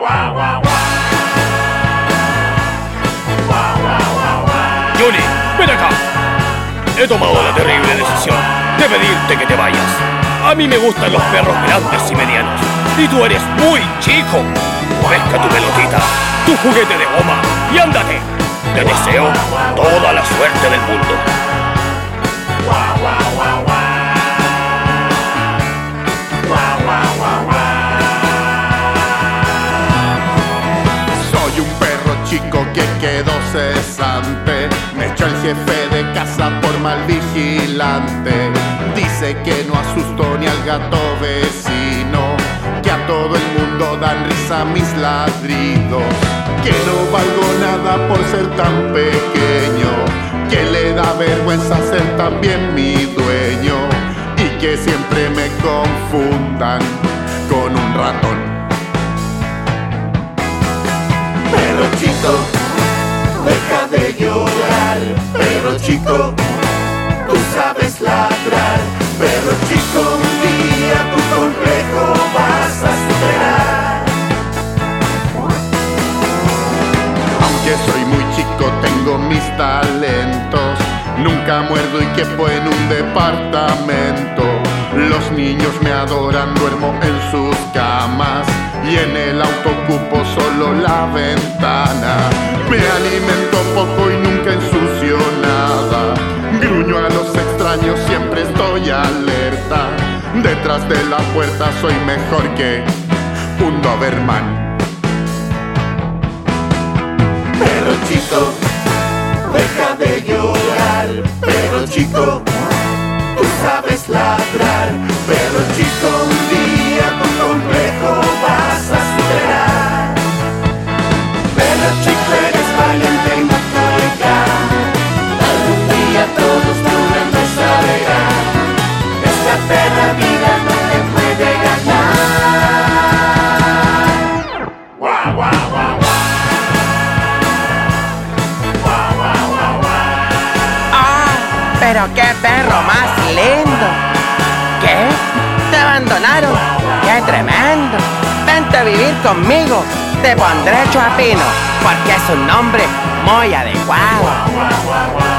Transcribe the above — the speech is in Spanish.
Johnny, ven acá. He tomado la terrible decisión de pedirte que te vayas. A mí me gustan los perros grandes y medianos. Y tú eres muy chico. Pesca tu pelotita, tu juguete de goma y ándate. Te deseo toda la suerte del mundo. Soy un perro chico que quedó cesante. Me echó el jefe de casa por mal vigilante. Dice que no asusto ni al gato vecino, que a todo el mundo dan risa mis ladridos, que no valgo nada por ser tan pequeño, que le da vergüenza ser también mi dueño y que siempre me confundan con un ratón. Perro chico, deja de llorar. Perro chico, tú sabes ladrar. Perro chico, un día tu complejo vas a superar. Aunque soy muy chico, tengo mis talentos. Nunca muerdo y quepo en un departamento. Los niños me adoran, duermo en sus camas y en el auto ocupo solo la ventana. Me alimento poco y nunca ensucio nada. Gruño a los extraños, siempre estoy alerta. Detrás de la puerta soy mejor que un Doberman. Perro chico, deja de llorar. Perro chico, tú sabes ladrar. Perro chico, un día tu complejo vas a superar. Perro chico, eres valiente y no tolerás. Algún día todos tu grandeza verán. Esta perra vida no te puede ganar. Guau, guau, guau, guau. Guau, guau, guau, guau. ¡Ah! ¡Pero qué perro más lindo! ¿Qué? ¿Te abandonaron? ¡Qué tremendo! Vente a vivir conmigo. Te pondré Chuapino, porque es un nombre muy adecuado.